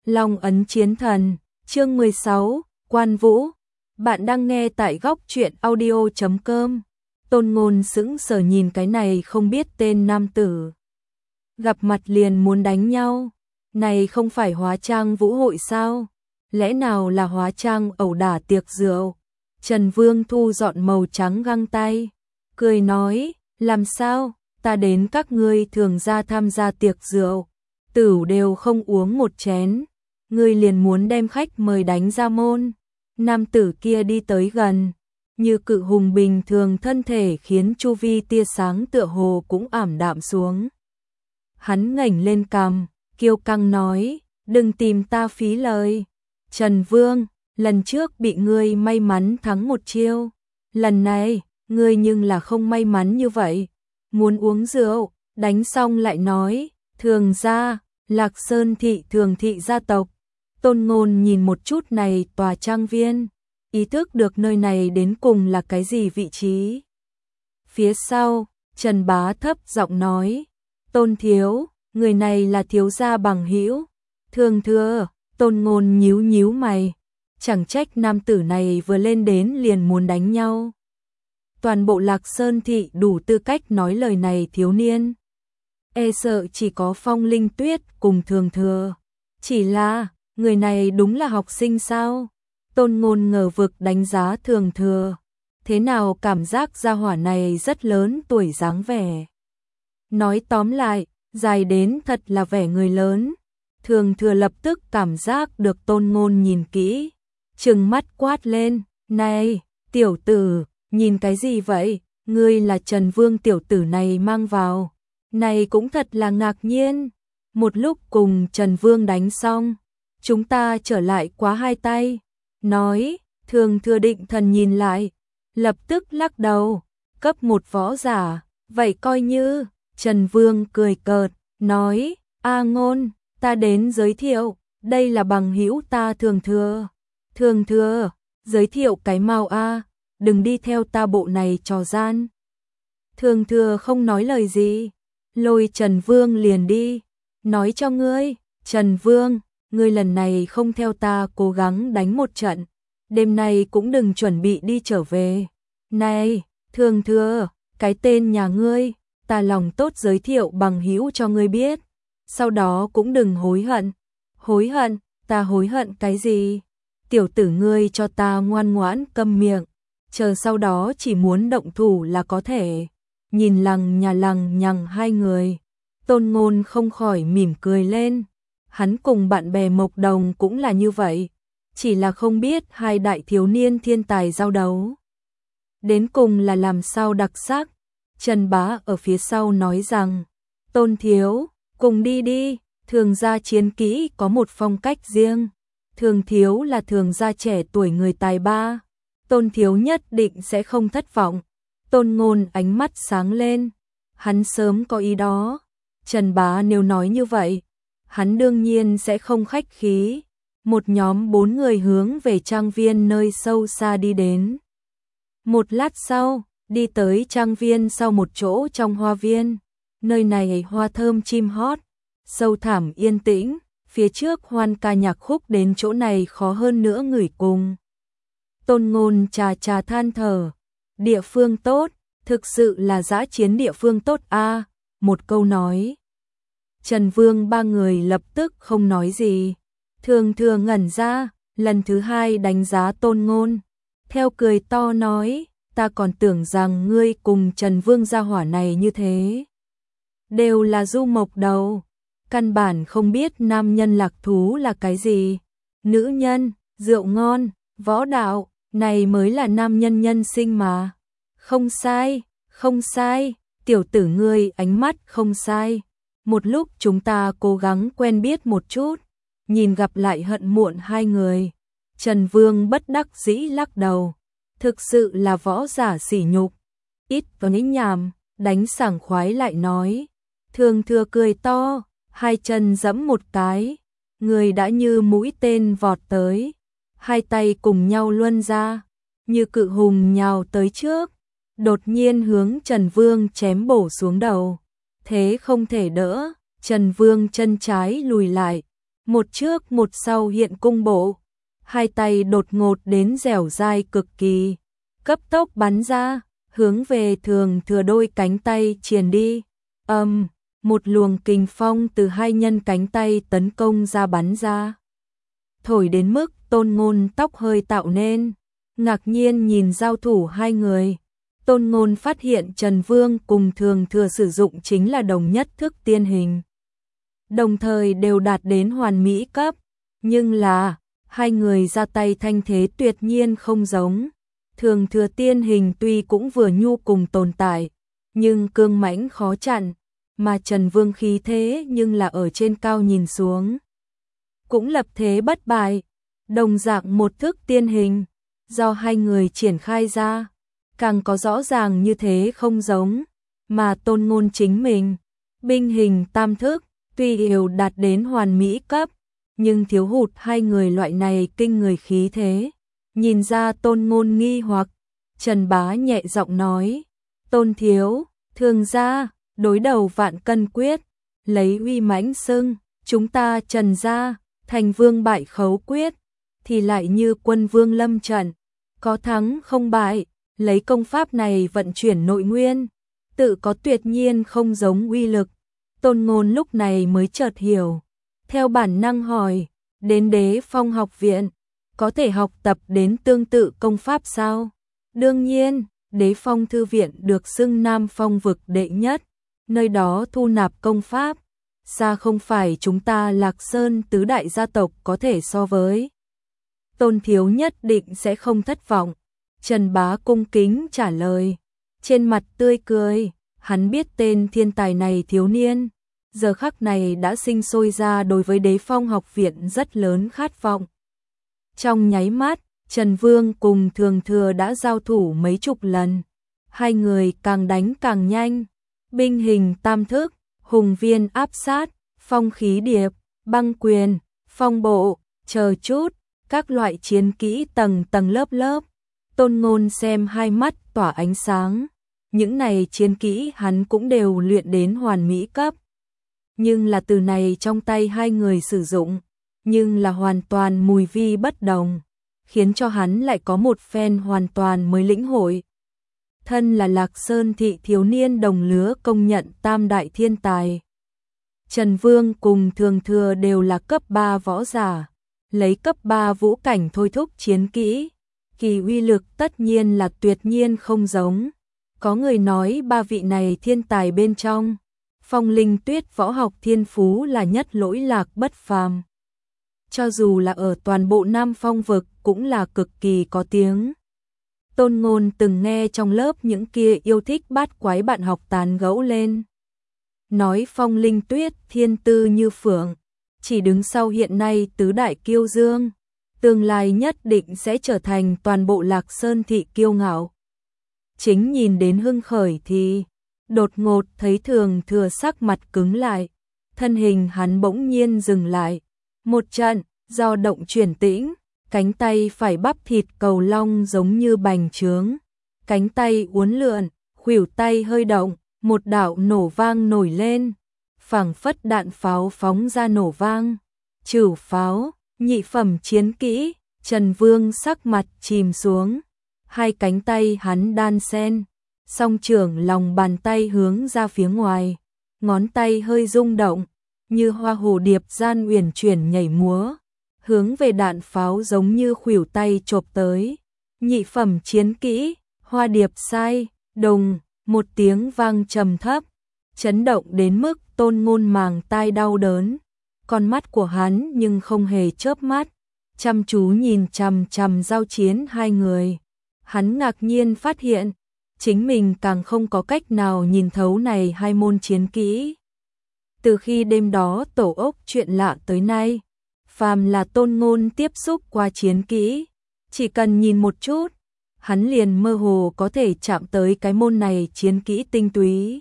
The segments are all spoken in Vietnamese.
Long ấn chiến thần, chương 16, Quan Vũ. Bạn đang nghe tại góc truyện audio.com. Tôn Ngôn sững sờ nhìn cái này không biết tên nam tử. Gặp mặt liền muốn đánh nhau. Này không phải hóa trang vũ hội sao? Lẽ nào là hóa trang ẩu đả tiệc rượu? Trần Vương thu dọn màu trắng găng tay, cười nói, làm sao, ta đến các ngươi thường ra tham gia tiệc rượu, tửu đều không uống một chén, ngươi liền muốn đem khách mời đánh ra môn. Nam tử kia đi tới gần, như cự hùng bình thường thân thể khiến chu vi tia sáng tựa hồ cũng ảm đạm xuống. Hắn ngẩng lên cằm, kiêu căng nói, đừng tìm ta phí lời. Trần Vương, lần trước bị ngươi may mắn thắng một chiêu, lần này, ngươi nhưng là không may mắn như vậy. Muốn uống rượu, đánh xong lại nói, thường gia, Lạc Sơn thị thường thị gia tộc. Tôn Ngôn nhìn một chút này tòa trang viên, ý thức được nơi này đến cùng là cái gì vị trí. Phía sau, Trần Bá thấp giọng nói, Tôn thiếu, người này là thiếu gia bằng hữu. Thường thừa, Tôn Ngôn nhíu nhíu mày, chẳng trách nam tử này vừa lên đến liền muốn đánh nhau. Toàn bộ Lạc Sơn thị đủ tư cách nói lời này thiếu niên. E sợ chỉ có Phong Linh Tuyết cùng Thường thừa. Chỉ là, người này đúng là học sinh sao? Tôn Ngôn ngờ vực đánh giá Thường thừa. Thế nào cảm giác gia hỏa này rất lớn tuổi dáng vẻ. Nói tóm lại, dài đến thật là vẻ người lớn. Thường thừa lập tức cảm giác được Tôn Ngôn nhìn kỹ, trừng mắt quát lên, này, tiểu tử, nhìn cái gì vậy, ngươi là Trần Vương tiểu tử này mang vào, này cũng thật là ngạc nhiên. Một lúc cùng Trần Vương đánh xong, chúng ta trở lại quá hai tay, nói, Thường thừa định thần nhìn lại, lập tức lắc đầu, cấp một võ giả, vậy coi như. Trần Vương cười cợt, nói, A Ngôn, ta đến giới thiệu, đây là bằng hữu ta Thường thừa. Thường thừa, giới thiệu cái mau a, đừng đi theo ta bộ này trò gian. Thường thừa không nói lời gì, lôi Trần Vương liền đi, nói cho ngươi, Trần Vương, ngươi lần này không theo ta cố gắng đánh một trận, đêm nay cũng đừng chuẩn bị đi trở về. Này, Thường thừa, cái tên nhà ngươi, ta lòng tốt giới thiệu bằng hữu cho ngươi biết, sau đó cũng đừng hối hận. Hối hận, ta hối hận cái gì? Tiểu tử ngươi cho ta ngoan ngoãn câm miệng, chờ sau đó chỉ muốn động thủ là có thể. Nhìn lằng nhằng hai người, Tôn Ngôn không khỏi mỉm cười lên. Hắn cùng bạn bè Mộc Đồng cũng là như vậy, chỉ là không biết hai đại thiếu niên thiên tài giao đấu đến cùng là làm sao đặc sắc. Trần Bá ở phía sau nói rằng, Tôn thiếu, cùng đi đi, Thường gia chiến kỹ có một phong cách riêng. Thường thiếu là Thường gia trẻ tuổi người tài ba, Tôn thiếu nhất định sẽ không thất vọng. Tôn Ngôn ánh mắt sáng lên, hắn sớm có ý đó. Trần Bá nếu nói như vậy, hắn đương nhiên sẽ không khách khí. Một nhóm 4 người hướng về trang viên nơi sâu xa đi đến. Một lát sau, đi tới trang viên sau một chỗ trong hoa viên. Nơi này hoa thơm chim hót, sâu thẳm yên tĩnh, phía trước hoan ca nhạc khúc đến chỗ này khó hơn nữa ngửi cùng. Tôn Ngôn trà than thở, địa phương tốt, thực sự là dã chiến địa phương tốt a. Một câu nói. Trần Vương ba người lập tức không nói gì. Thường thừa ngẩn ra, lần thứ hai đánh giá Tôn Ngôn. Theo cười to nói, ta còn tưởng rằng ngươi cùng Trần Vương gia hỏa này như thế. Đều là du mộc đầu, căn bản không biết nam nhân lạc thú là cái gì. Nữ nhân, rượu ngon, võ đạo, này mới là nam nhân nhân sinh mà. Không sai, tiểu tử ngươi ánh mắt không sai. Một lúc chúng ta cố gắng quen biết một chút, nhìn gặp lại hận muộn hai người. Trần Vương bất đắc dĩ lắc đầu, thực sự là võ giả sỉ nhục. Ít vào nấy nhảm, đánh sảng khoái lại nói. Thường thừa cười to, hai chân giẫm một cái, người đã như mũi tên vọt tới, hai tay cùng nhau luân ra, như cự hùng nhào tới trước, đột nhiên hướng Trần Vương chém bổ xuống đầu. Thế không thể đỡ, Trần Vương chân trái lùi lại, một trước một sau hiện cung bộ, hai tay đột ngột đến dẻo dai cực kỳ, cấp tốc bắn ra, hướng về Thường Thừa đôi cánh tay triền đi. Một luồng kình phong từ hai nhân cánh tay tấn công ra bắn ra. Thổi đến mức Tôn Ngôn tóc hơi tạo nên, ngạc nhiên nhìn giao thủ hai người. Tôn Ngôn phát hiện Trần Vương cùng Thường Thừa sử dụng chính là đồng nhất thức tiên hình, đồng thời đều đạt đến hoàn mỹ cấp, nhưng là hai người ra tay thanh thế tuyệt nhiên không giống. Thường Thừa tiên hình tuy cũng vừa nhu cùng tồn tại, nhưng cương mãnh khó chặn, mà Trần Vương khí thế nhưng là ở trên cao nhìn xuống, cũng lập thế bất bại. Đồng dạng một thức tiên hình, do hai người triển khai ra, càng có rõ ràng như thế không giống, mà Tôn Ngôn chính mình, binh hình tam thức, tuy đều đạt đến hoàn mỹ cấp, nhưng thiếu hụt hai người loại này kinh người khí thế. Nhìn ra Tôn Ngôn nghi hoặc, Trần Bá nhẹ giọng nói, Tôn thiếu, Thường gia, đối đầu vạn cân quyết, lấy uy mãnh xưng, chúng ta Trần gia, thành vương bại khấu quyết, thì lại như quân vương lâm trận, có thắng không bại, lấy công pháp này vận chuyển nội nguyên, tự có tuyệt nhiên không giống uy lực. Tôn Ngôn lúc này mới chợt hiểu, theo bản năng hỏi, đến Đế Phong học viện, có thể học tập đến tương tự công pháp sao? Đương nhiên, Đế Phong thư viện được xưng Nam Phong vực đệ nhất, nơi đó thu nạp công pháp, xa không phải chúng ta Lạc Sơn tứ đại gia tộc có thể so với. Tôn thiếu nhất định sẽ không thất vọng. Trần Bá cung kính trả lời, trên mặt tươi cười, hắn biết tên thiên tài này thiếu niên, giờ khắc này đã sinh sôi ra đối với Đế Phong học viện rất lớn khát vọng. Trong nháy mắt, Trần Vương cùng Thường Thừa đã giao thủ mấy chục lần, hai người càng đánh càng nhanh, binh hình tam thức, hùng viên áp sát, phong khí điệp, băng quyền, phong bộ, chờ chút, các loại chiến kỹ tầng tầng lớp lớp. Tôn Ngôn xem hai mắt tỏa ánh sáng, những này chiến kỹ hắn cũng đều luyện đến hoàn mỹ cấp. Nhưng là từ này trong tay hai người sử dụng, nhưng là hoàn toàn mùi vi bất đồng, khiến cho hắn lại có một phen hoàn toàn mới lĩnh hội. Thân là Lạc Sơn thị thiếu niên đồng lứa công nhận tam đại thiên tài, Trần Vương cùng Thường Thừa đều là cấp 3 võ giả, lấy cấp 3 vũ cảnh thôi thúc chiến kỹ, kỳ uy lực tất nhiên là tuyệt nhiên không giống. Có người nói ba vị này thiên tài bên trong, Phong Linh Tuyết võ học thiên phú là nhất lỗi lạc bất phàm. Cho dù là ở toàn bộ Nam Phong vực cũng là cực kỳ có tiếng. Tôn Ngôn từng nghe trong lớp những kia yêu thích bát quái bạn học tán gẫu lên, nói Phong Linh Tuyết thiên tư như phượng, chỉ đứng sau hiện nay tứ đại kiêu dương, tương lai nhất định sẽ trở thành toàn bộ Lạc Sơn thị kiêu ngạo. Chính nhìn đến hưng khởi thì đột ngột thấy Thường Thừa sắc mặt cứng lại, thân hình hắn bỗng nhiên dừng lại, một trận do động chuyển tĩnh, cánh tay phải bắp thịt cầu long giống như bành trướng, cánh tay uốn lượn, khuỷu tay hơi động, một đạo nổ vang nổi lên, phảng phất đạn pháo phóng ra nổ vang. Trửu pháo, nhị phẩm chiến kỹ. Trần Vương sắc mặt chìm xuống, hai cánh tay hắn đan sen, song trưởng lòng bàn tay hướng ra phía ngoài, ngón tay hơi rung động, như hoa hồ điệp gian uyển chuyển nhảy múa, hướng về đạn pháo giống như khuỷu tay chộp tới. Nhị phẩm chiến kỹ, hoa điệp sai, đùng, một tiếng vang trầm thấp, chấn động đến mức Tôn Ngôn màng tai đau đớn. Con mắt của hắn nhưng không hề chớp mắt, chăm chú nhìn chằm chằm giao chiến hai người. Hắn ngạc nhiên phát hiện, chính mình càng không có cách nào nhìn thấu này hai môn chiến kỹ. Từ khi đêm đó tổ ốc chuyện lạ tới nay, phàm là Tôn Ngôn tiếp xúc qua chiến kỹ, chỉ cần nhìn một chút, hắn liền mơ hồ có thể chạm tới cái môn này chiến kỹ tinh túy.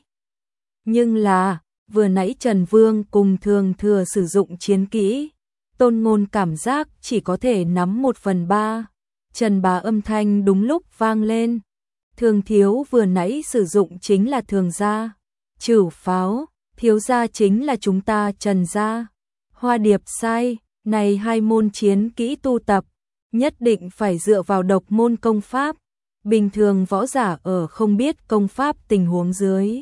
Nhưng là, vừa nãy Trần Vương cùng Thường Thừa sử dụng chiến kỹ, Tôn Ngôn cảm giác chỉ có thể nắm 1/3. Trần Bá âm thanh đúng lúc vang lên. Thường thiếu vừa nãy sử dụng chính là Thường gia. Trửu pháo, thiếu gia chính là chúng ta Trần gia. Hoa Điệp sai, này hai môn chiến kỹ tu tập, nhất định phải dựa vào độc môn công pháp. Bình thường võ giả ở không biết công pháp tình huống dưới,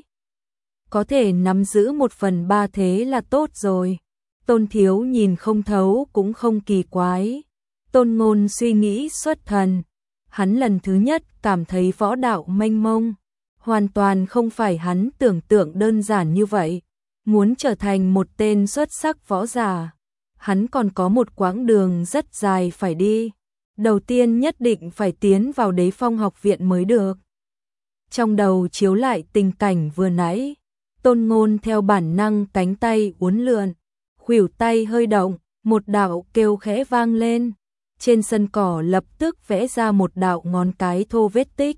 có thể nắm giữ 1/3 thế là tốt rồi. Tôn Thiếu nhìn không thấu cũng không kỳ quái. Tôn Ngôn suy nghĩ xuất thần. Hắn lần thứ nhất cảm thấy võ đạo mênh mông. Hoàn toàn không phải hắn tưởng tượng đơn giản như vậy. Muốn trở thành một tên xuất sắc võ giả, hắn còn có một quãng đường rất dài phải đi. Đầu tiên nhất định phải tiến vào Đế Phong học viện mới được. Trong đầu chiếu lại tình cảnh vừa nãy, Tôn Ngôn theo bản năng cánh tay uốn lượn, khuỷu tay hơi động, một đạo kêu khẽ vang lên. Trên sân cỏ lập tức vẽ ra một đạo ngón cái thô vết tích.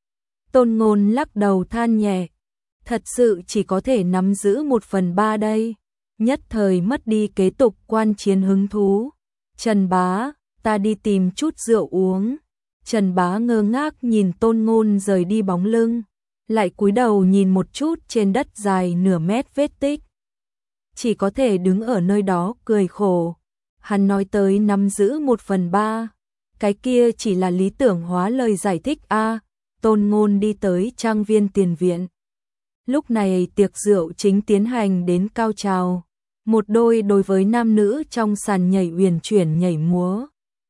Tôn Ngôn lắc đầu than nhẹ, thật sự chỉ có thể nắm giữ 1/3 đây. Nhất thời mất đi kế tục quan chiến hứng thú. Trần Bá, ta đi tìm chút rượu uống. Trần Bá ngơ ngác nhìn Tôn Ngôn rời đi bóng lưng, lại cúi đầu nhìn một chút trên đất dài nửa mét vết tích. Chỉ có thể đứng ở nơi đó cười khổ. Hắn nói tới nắm giữ 1/3, cái kia chỉ là lý tưởng hóa lời giải thích a. Tôn Ngôn đi tới trang viên tiền viện. Lúc này tiệc rượu chính tiến hành đến cao trào. Một đôi đối với nam nữ trong sàn nhảy uyển chuyển nhảy múa.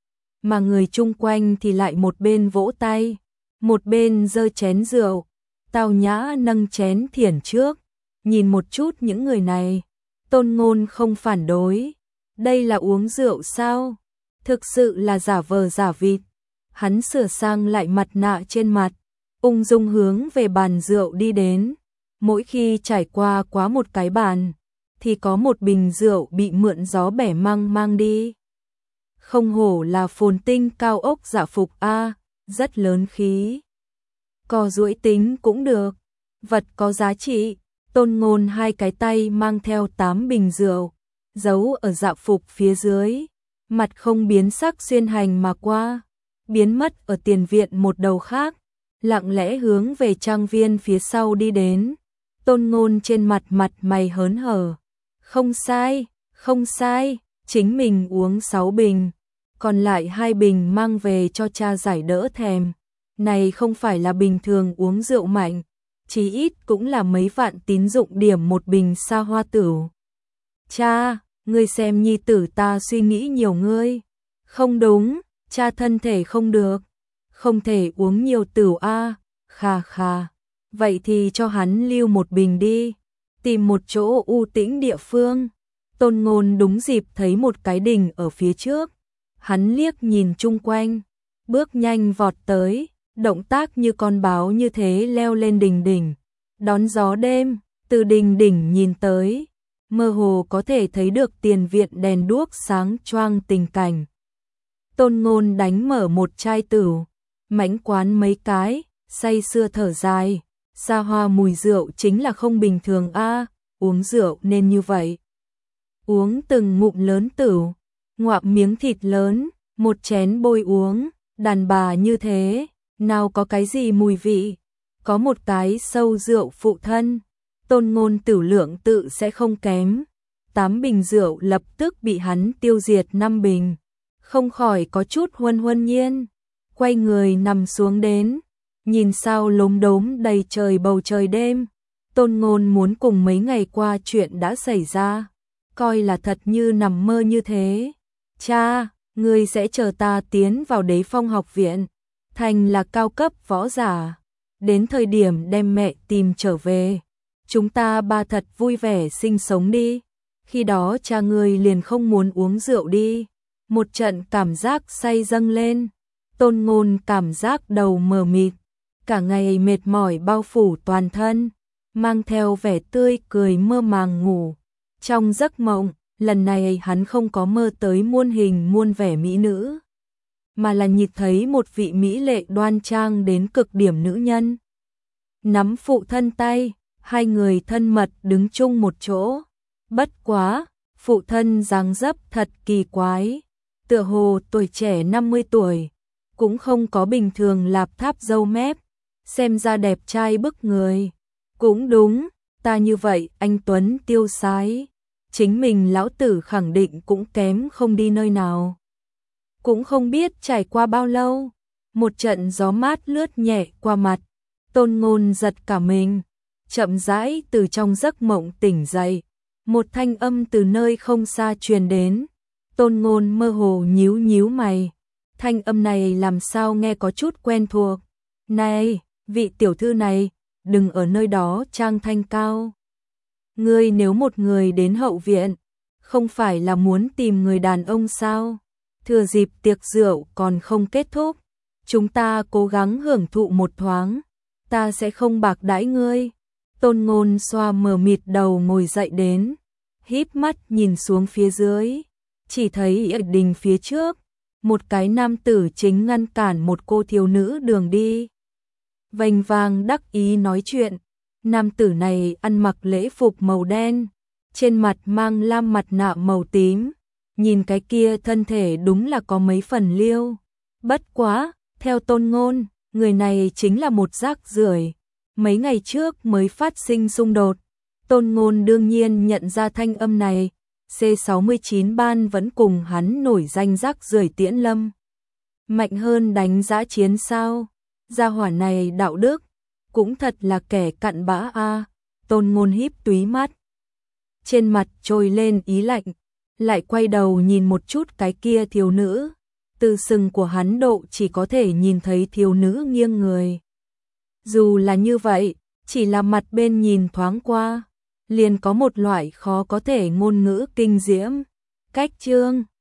Mà người chung quanh thì lại một bên vỗ tay, một bên giơ chén rượu, tao nhã nâng chén thiển trước. Nhìn một chút những người này, Tôn Ngôn không phản đối. Đây là uống rượu sao? Thực sự là giả vờ giả vịt. Hắn sửa sang lại mặt nạ trên mặt, ung dung hướng về bàn rượu đi đến. Mỗi khi trải qua quá một cái bàn, thì có một bình rượu bị mượn gió bẻ mang đi. Không hổ là phồn tinh cao ốc dạ phục a, rất lớn khí. Co duỗi tính cũng được, vật có giá trị. Tôn Ngôn hai cái tay mang theo 8 bình rượu, giấu ở dạ phục phía dưới, mặt không biến sắc xuyên hành mà qua, biến mất ở tiền viện một đầu khác, lặng lẽ hướng về trang viên phía sau đi đến. Tôn Ngôn trên mặt mày hớn hở. Không sai, chính mình uống 6 bình, còn lại 2 bình mang về cho cha giải đỡ thèm. Này không phải là bình thường uống rượu mạnh, chí ít cũng là mấy vạn tín dụng điểm một bình Sa Hoa Tửu. Cha, ngươi xem nhi tử ta suy nghĩ nhiều ngươi. Không đúng, cha thân thể không được, không thể uống nhiều tửu a. Khà. Vậy thì cho hắn lưu một bình đi, tìm một chỗ u tĩnh địa phương. Tôn Ngôn đúng dịp thấy một cái đình ở phía trước. Hắn liếc nhìn chung quanh, bước nhanh vọt tới, động tác như con báo như thế leo lên đỉnh, đón gió đêm. Từ đỉnh nhìn tới, mơ hồ có thể thấy được tiền viện đèn đuốc sáng choang tình cảnh. Tôn Ngôn đánh mở một chai tửu, mãnh quán mấy cái, say sưa thở dài. Sa Hoa mùi rượu chính là không bình thường a, uống rượu nên như vậy. Uống từng ngụm lớn tửu, ngoạm miếng thịt lớn, một chén bôi uống, đàn bà như thế, nào có cái gì mùi vị, có một cái sâu rượu phụ thân. Tôn Ngôn tửu lượng tự sẽ không kém, 8 bình rượu lập tức bị hắn tiêu diệt 5 bình, không khỏi có chút huân nhiên, quay người nằm xuống đến, nhìn sao lốm đốm đầy trời bầu trời đêm. Tôn Ngôn muốn cùng mấy ngày qua chuyện đã xảy ra, coi là thật như nằm mơ như thế. Cha, ngươi sẽ chờ ta tiến vào Đế Phong học viện, thành là cao cấp võ giả, đến thời điểm đem mẹ tìm trở về, chúng ta ba thật vui vẻ sinh sống đi. Khi đó cha ngươi liền không muốn uống rượu đi. Một trận cảm giác say dâng lên. Tôn Ngôn cảm giác đầu mờ mịt, cả ngày mệt mỏi bao phủ toàn thân, mang theo vẻ tươi cười mơ màng ngủ. Trong giấc mộng, lần này hắn không có mơ tới muôn hình muôn vẻ mỹ nữ, mà là nhìn thấy một vị mỹ lệ đoan trang đến cực điểm nữ nhân. Nắm phụ thân tay, hai người thân mật đứng chung một chỗ. Bất quá, phụ thân dáng dấp thật kỳ quái, tựa hồ tuổi trẻ 50 tuổi, cũng không có bình thường lạp tháp râu mép, xem ra đẹp trai bức người. Cũng đúng, ta như vậy anh tuấn tiêu sái, chính mình lão tử khẳng định cũng kém không đi nơi nào. Cũng không biết trải qua bao lâu, một trận gió mát lướt nhẹ qua mặt, Tôn Ngôn giật cả mình, chậm rãi từ trong giấc mộng tỉnh dậy, một thanh âm từ nơi không xa truyền đến, Tôn Ngôn mơ hồ nhíu nhíu mày, thanh âm này làm sao nghe có chút quen thuộc. Này, vị tiểu thư này, đừng ở nơi đó trang thanh cao. Ngươi nếu một người đến hậu viện, không phải là muốn tìm người đàn ông sao? Thừa dịp tiệc rượu còn không kết thúc, chúng ta cố gắng hưởng thụ một thoáng, ta sẽ không bạc đãi ngươi. Tôn Ngôn xoa mờ mịt đầu ngồi dậy đến, híp mắt nhìn xuống phía dưới, chỉ thấy ở đình phía trước, một cái nam tử chính ngăn cản một cô thiếu nữ đường đi. Vênh vang đắc ý nói chuyện, nam tử này ăn mặc lễ phục màu đen, trên mặt mang lam mặt nạ màu tím, nhìn cái kia thân thể đúng là có mấy phần liêu. Bất quá, theo Tôn Ngôn, người này chính là một rác rưởi, mấy ngày trước mới phát sinh xung đột. Tôn Ngôn đương nhiên nhận ra thanh âm này, C69 ban vẫn cùng hắn nổi danh rác rưởi Tiễn Lâm. Mạnh hơn đánh dã chiến sao? Gia hỏa này đạo đức, cũng thật là kẻ cặn bã a. Tôn Ngôn híp túy mắt, trên mặt trồi lên ý lạnh, lại quay đầu nhìn một chút cái kia thiếu nữ, từ sừng của hắn độ chỉ có thể nhìn thấy thiếu nữ nghiêng người. Dù là như vậy, chỉ là mặt bên nhìn thoáng qua, liền có một loại khó có thể ngôn ngữ kinh diễm. Cách chương